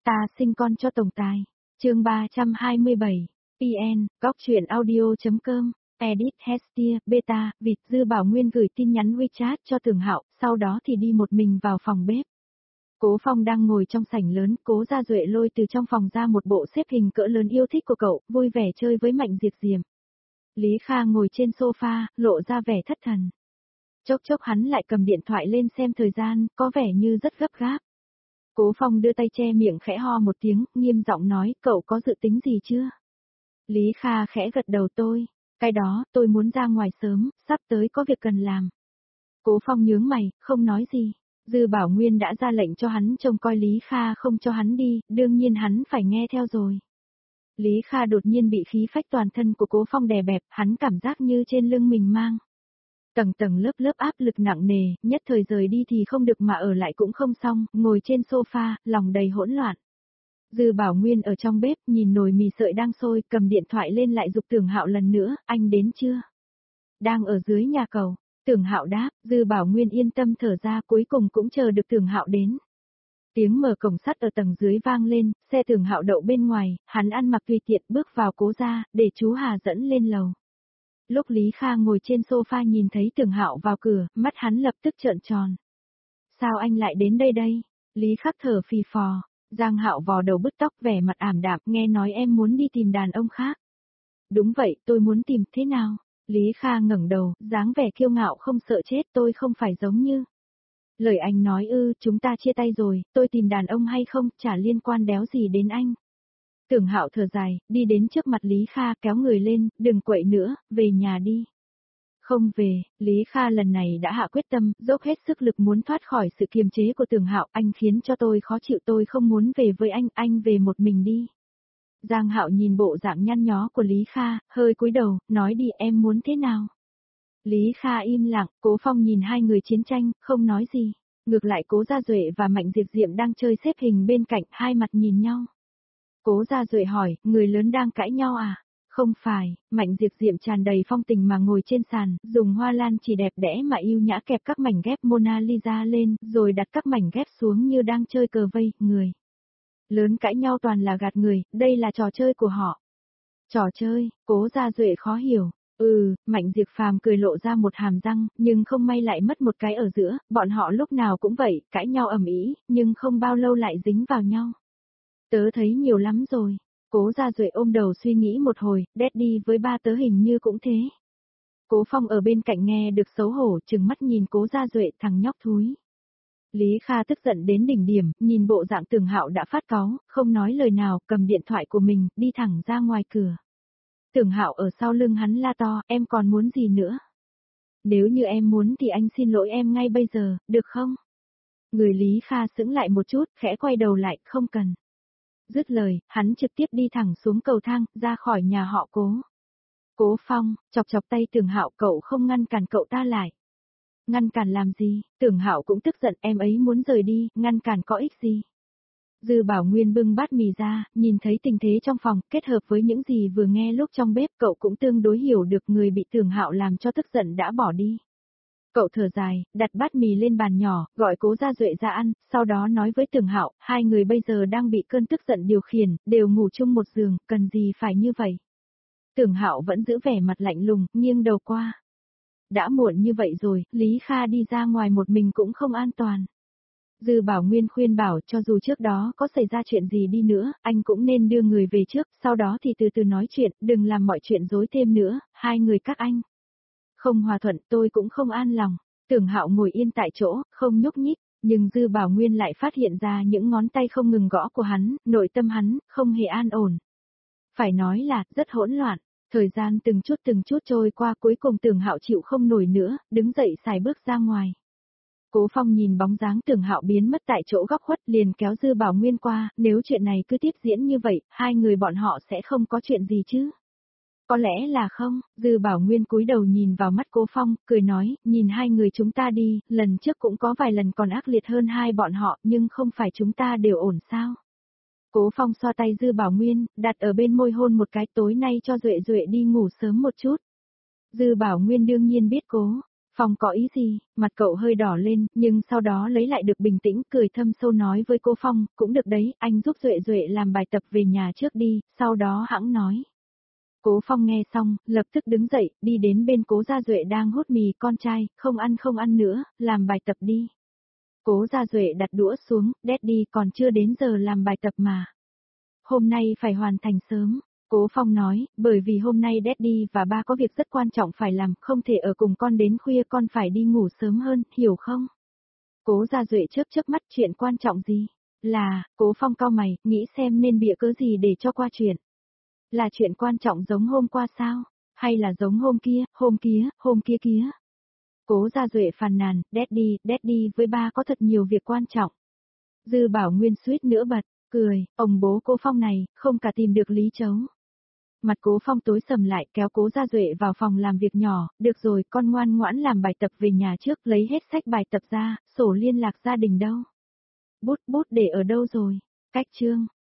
Ta sinh con cho tổng tài. Chương 327. PN, góc truyện audio.com. Edit Hestia, Beta, Vịt. Dư Bảo Nguyên gửi tin nhắn WeChat cho Tưởng Hạo, sau đó thì đi một mình vào phòng bếp. Cố Phong đang ngồi trong sảnh lớn, Cố Gia Duệ lôi từ trong phòng ra một bộ xếp hình cỡ lớn yêu thích của cậu, vui vẻ chơi với Mạnh Diệp Diệp. Lý Kha ngồi trên sofa, lộ ra vẻ thất thần. Chốc chốc hắn lại cầm điện thoại lên xem thời gian, có vẻ như rất gấp gáp. Cố Phong đưa tay che miệng khẽ ho một tiếng, nghiêm giọng nói, cậu có dự tính gì chưa? Lý Kha khẽ gật đầu cái đó, tôi muốn ra ngoài sớm, sắp tới có việc cần làm. Cố Phong nhướng mày, không nói gì. Dư Bảo Nguyên đã ra lệnh cho hắn trông coi Lý Kha không cho hắn đi, đương nhiên hắn phải nghe theo rồi. Lý Kha đột nhiên bị khí phách toàn thân của Cố Phong đè bẹp, hắn cảm giác như trên lưng mình mang tầng tầng lớp lớp áp lực nặng nề, nhất thời rời đi thì không được mà ở lại cũng không xong, ngồi trên sofa, lòng đầy hỗn loạn. Dư Bảo Nguyên ở trong bếp, nhìn nồi mì sợi đang sôi, cầm điện thoại lên lại giục Tưởng Hạo lần nữa, anh đến chưa? Đang ở dưới nhà cầu. Tưởng Hạo đáp, Dư Bảo Nguyên yên tâm thở ra, cuối cùng cũng chờ được Tưởng Hạo đến. Tiếng mở cổng sắt ở tầng dưới vang lên, xe Tưởng Hạo đậu bên ngoài, hắn ăn mặc tùy tiện bước vào Cố gia, để chú Hà dẫn lên lầu. Lúc Lý Kha ngồi trên sofa nhìn thấy Tưởng Hạo vào cửa, mắt hắn lập tức trợn tròn. Sao anh lại đến đây? Lý Khắc thở phì phò. Giang Hạo vò đầu bứt tóc, vẻ mặt ảm đạm, nghe nói em muốn đi tìm đàn ông khác. Đúng vậy, tôi muốn tìm, thế nào? Lý Kha ngẩng đầu, dáng vẻ kiêu ngạo không sợ chết, tôi không phải giống như. Lời anh nói chúng ta chia tay rồi, tôi tìm đàn ông hay không, chả liên quan đéo gì đến anh. Tưởng Hạo thở dài, đi đến trước mặt Lý Kha, kéo người lên, đừng quậy nữa, về nhà đi. Không về, Lý Kha lần này đã hạ quyết tâm, dốc hết sức lực muốn thoát khỏi sự kiềm chế của Tưởng Hạo, anh khiến cho tôi khó chịu, tôi không muốn về với anh về một mình đi. Giang Hạo nhìn bộ dạng nhăn nhó của Lý Kha, hơi cúi đầu, nói đi em muốn thế nào? Lý Kha im lặng, Cố Phong nhìn hai người chiến tranh, không nói gì. Ngược lại Cố Gia Duệ và Mạnh Diệp Diệm đang chơi xếp hình bên cạnh, hai mặt nhìn nhau. Cố Gia Duệ hỏi, người lớn đang cãi nhau à? Không phải, Mạnh Diệp Diệm tràn đầy phong tình mà ngồi trên sàn, dùng hoa lan chỉ đẹp đẽ mà yêu nhã kẹp các mảnh ghép Mona Lisa lên, rồi đặt các mảnh ghép xuống như đang chơi cờ vây, người. Lớn cãi nhau toàn là gạt người, đây là trò chơi của họ. Trò chơi, Cố Gia Duệ khó hiểu. Mạnh Diệp Phàm cười lộ ra một hàm răng, nhưng không may lại mất một cái ở giữa, bọn họ lúc nào cũng vậy, cãi nhau ầm ĩ, nhưng không bao lâu lại dính vào nhau. Tớ thấy nhiều lắm rồi. Cố Gia Duệ ôm đầu suy nghĩ một hồi, Daddy với ba tớ hình như cũng thế. Cố Phong ở bên cạnh nghe được xấu hổ, trừng mắt nhìn Cố Gia Duệ, thằng nhóc thúi. Lý Kha tức giận đến đỉnh điểm, nhìn bộ dạng Tưởng Hạo đã phát cáu, không nói lời nào, cầm điện thoại của mình, đi thẳng ra ngoài cửa. Tưởng Hạo ở sau lưng hắn la to, em còn muốn gì nữa? Nếu như em muốn thì anh xin lỗi em ngay bây giờ, được không? Người Lý Kha sững lại một chút, khẽ quay đầu lại, không cần. Dứt lời, hắn trực tiếp đi thẳng xuống cầu thang, ra khỏi nhà họ Cố. Cố Phong, chọc tay Tưởng Hạo, cậu không ngăn cản cậu ta lại. Ngăn cản làm gì? Tưởng Hạo cũng tức giận, em ấy muốn rời đi, ngăn cản có ích gì? Dư Bảo Nguyên bưng bát mì ra, nhìn thấy tình thế trong phòng, kết hợp với những gì vừa nghe lúc trong bếp, cậu cũng tương đối hiểu được người bị Tưởng Hạo làm cho tức giận đã bỏ đi. Cậu thở dài, đặt bát mì lên bàn nhỏ, gọi Cố Gia Duệ ra ăn, sau đó nói với Tưởng Hạo, hai người bây giờ đang bị cơn tức giận điều khiển, đều ngủ chung một giường, cần gì phải như vậy? Tưởng Hạo vẫn giữ vẻ mặt lạnh lùng, nghiêng đầu qua. Đã muộn như vậy rồi, Lý Kha đi ra ngoài một mình cũng không an toàn. Dư Bảo Nguyên khuyên bảo cho dù trước đó có xảy ra chuyện gì đi nữa, anh cũng nên đưa người về trước, sau đó thì từ từ nói chuyện, đừng làm mọi chuyện rối thêm nữa, hai người các anh. Không hòa thuận, tôi cũng không an lòng. Tưởng Hạo ngồi yên tại chỗ, không nhúc nhích, nhưng Dư Bảo Nguyên lại phát hiện ra những ngón tay không ngừng gõ của hắn, nội tâm hắn không hề an ổn. Phải nói là rất hỗn loạn. Thời gian từng chút trôi qua, cuối cùng Tưởng Hạo chịu không nổi nữa, đứng dậy xài bước ra ngoài. Cố Phong nhìn bóng dáng Tưởng Hạo biến mất tại chỗ góc khuất, liền kéo Dư Bảo Nguyên qua, nếu chuyện này cứ tiếp diễn như vậy, hai người bọn họ sẽ không có chuyện gì chứ? Có lẽ là không, Dư Bảo Nguyên cúi đầu nhìn vào mắt Cố Phong, cười nói, nhìn hai người chúng ta đi, lần trước cũng có vài lần còn ác liệt hơn hai bọn họ, nhưng không phải chúng ta đều ổn sao? Cố Phong xoa tay Dư Bảo Nguyên, đặt ở bên môi hôn một cái, tối nay cho Duệ Duệ đi ngủ sớm một chút. Dư Bảo Nguyên đương nhiên biết Cố Phong có ý gì? Mặt cậu hơi đỏ lên, nhưng sau đó lấy lại được bình tĩnh, cười thâm sâu nói với cô Phong, cũng được đấy, anh giúp Duệ Duệ làm bài tập về nhà trước đi, sau đó hẵng nói. Cố Phong nghe xong, lập tức đứng dậy, đi đến bên Cố Gia Duệ đang hút mì con trai, không ăn nữa, làm bài tập đi. Cố Gia Duệ đặt đũa xuống, Daddy còn chưa đến giờ làm bài tập mà. Hôm nay phải hoàn thành sớm. Cố Phong nói, bởi vì hôm nay Daddy và ba có việc rất quan trọng phải làm, không thể ở cùng con đến khuya, con phải đi ngủ sớm hơn, hiểu không? Cố Gia Duệ chớp mắt, chuyện quan trọng gì? Là, Cố Phong cau mày, nghĩ xem nên bịa cớ gì để cho qua chuyện. Là chuyện quan trọng giống hôm qua sao? Hay là giống hôm kia kia? Cố Gia Duệ phàn nàn, Daddy với ba có thật nhiều việc quan trọng. Dư Bảo Nguyên suýt nữa bật, cười, ông bố Cố Phong này, không cả tìm được lý chấu. Mặt Cố Phong tối sầm lại, kéo Cố Gia Duệ vào phòng làm việc nhỏ, được rồi, con ngoan ngoãn làm bài tập về nhà trước, lấy hết sách bài tập ra, sổ liên lạc gia đình đâu? Bút để ở đâu rồi? Cách chương.